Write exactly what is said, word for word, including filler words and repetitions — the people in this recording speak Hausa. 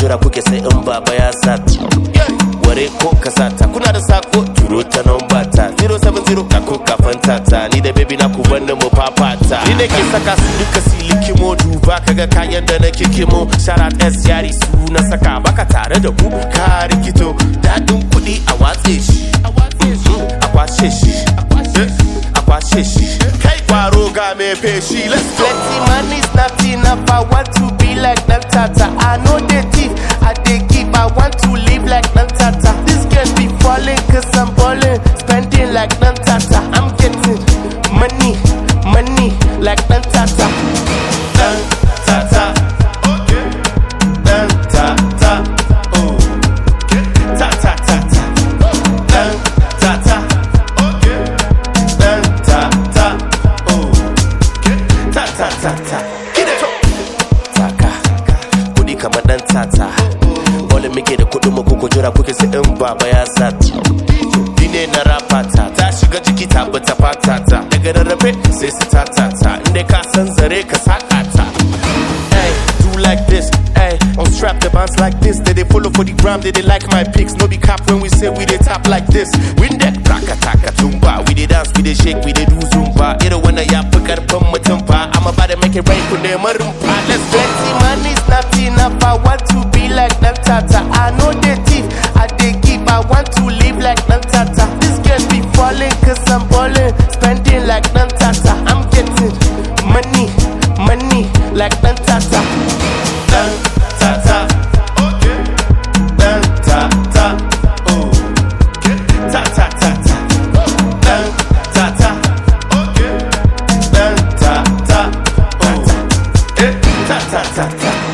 jira kuke sai in baba ya sata. Ware ko kasata kuna da sako turo ta number ta zero seven zero ka ko kafan tata ni da baby na ku banne mu papata. Ni ne ke saka su duka siliki mo duba kaga kayan da na kikimo. Shout out S yari su na saka baka tare da mu ka rikito. Dadin kudi a watse shi a kwashe shi a kwashe shi kai kwaro ga me feshi. Let's go. Plenty money's not enough. I want to be like them tata. I know they thief, I they give. I want to live like them tata. This girl be falling cause I'm balling, spending like them tata. I'm getting money, money like them tata. Them tata, okay. Them tata, oh. Tata tata, them tata, okay. Them tata, oh. Tata tata, get it. Taka, kudi kamar dan tata. Wale muke da kudin mu kuku jira kuke sai in baba ya sata. Dine na rapata, ta shiga jiki ta bata fatata. Daga rarrafe sai su tatata, inda ka san zare ka saka ta. Hey, do like this, hey, I'm strapped to bounce like this. They they follow for the gram, they they like my pics. No be cap when we say we they tap like this. Win that kraka taka tumba, we they dance, we they shake, we they do zumba. Ira wanna ya pukar pum mutumpa, I'm about to make it rain for them rumpa. Let's go. Plenty money's not enough. I want to be like them tata. I know they thief, I they give. I want to live like them tata. This girl be falling cause I'm balling, spending like them tata. I'm getting money, money like them tata. Them tata, okay. Them tata, oh. Tata tata, them tata, okay. Them tata, oh. Tata tata.